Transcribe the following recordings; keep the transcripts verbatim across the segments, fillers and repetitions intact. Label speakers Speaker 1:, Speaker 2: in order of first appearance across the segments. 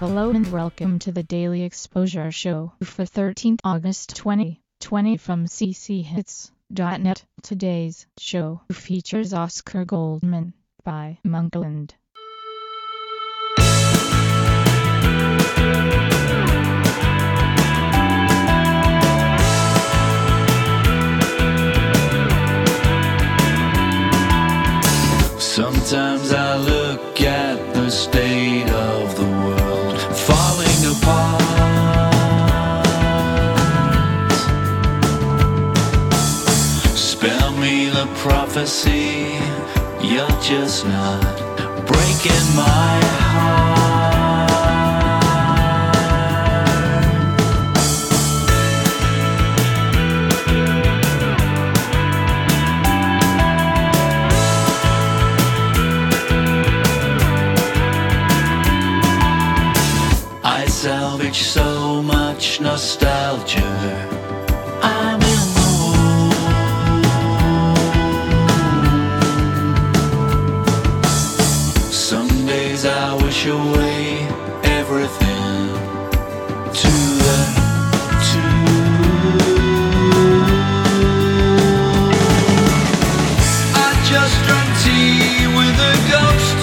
Speaker 1: Hello and welcome to the Daily Exposure Show for thirteenth August twenty twenty from c c hits dot net. Today's show features Oscar Goldman by Monkland.
Speaker 2: Sometimes I look at the state of the world falling apart. Spell me the prophecy, you're just not breaking my heart. I salvage so much nostalgia. I'm in the mood. Some days I wish away everything to the tune. I just drank tea with a ghost.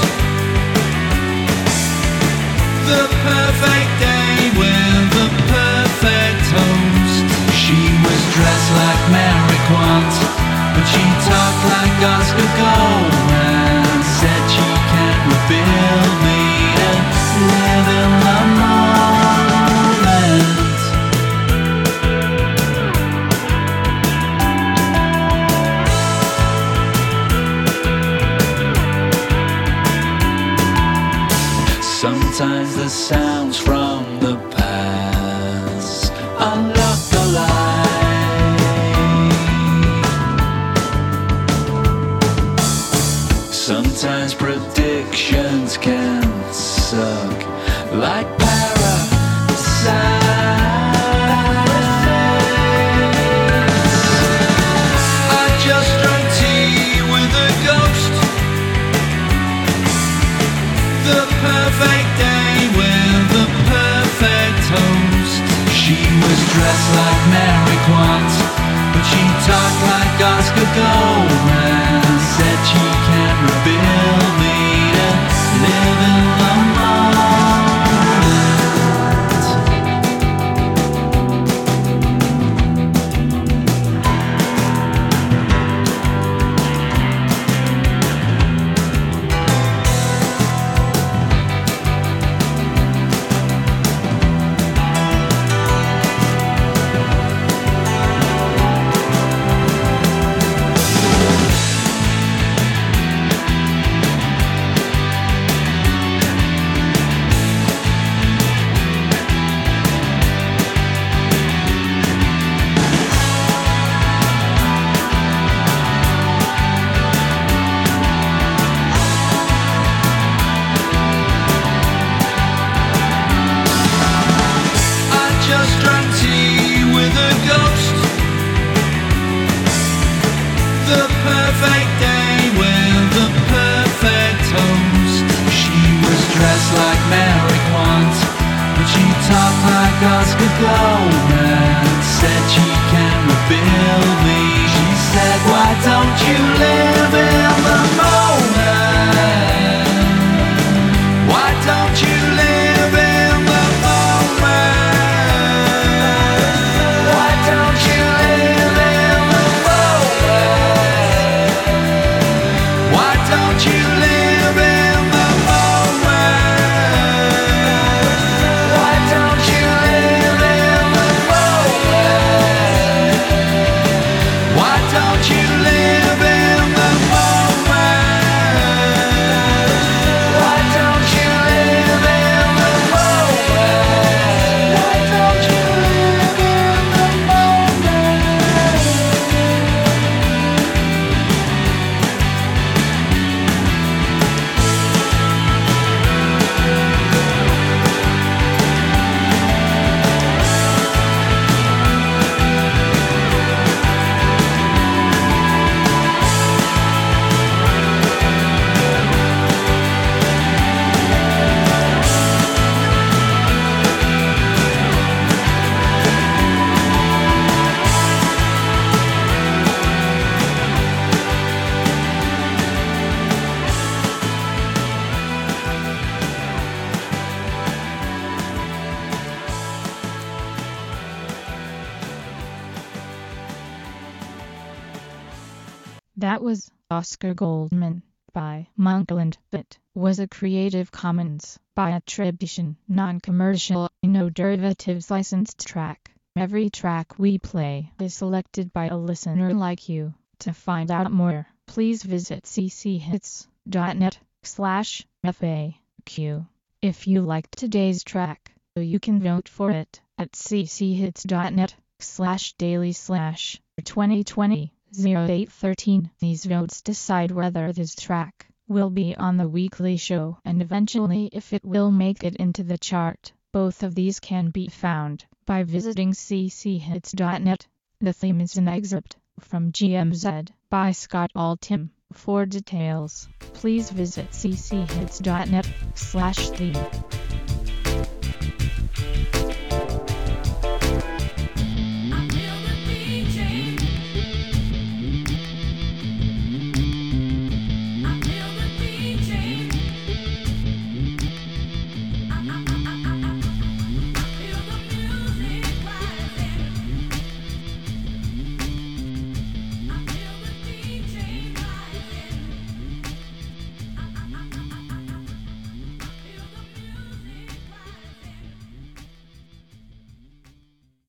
Speaker 2: The perfect day with the perfect host. She was dressed like Mary Quant, but she talked like Oscar Goldman. Said she can't rebuild me and live in the moment. Sometimes the sounds from the past unlock the light. Sometimes predictions can suck like parasites. I just drank tea with a ghost. The perfect day with the perfect host. She was dressed like Mary Quant, but she talked like Oscar Goldman. Said she can't rebuild me to live in the just drank tea with a ghost. The perfect day with the perfect host. She was dressed like Mary Quant, but she talked like Oscar Goldman. Said she can't rebuild me. She said, why don't you live in the moment? Why don't you live in the moment?
Speaker 1: That was Oscar Goldman by Monkland. It was a Creative Commons by attribution, non-commercial, no derivatives licensed track. Every track we play is selected by a listener like you. To find out more, please visit cchits.net slash FAQ. If you liked today's track, you can vote for it at cchits.net slash daily slash 2020 0813. These votes decide whether this track will be on the weekly show and eventually if it will make it into the chart. Both of these can be found by visiting cchits.net. The theme is an excerpt from G M Z by Scott Altham. For details, please visit cchits.net slash theme.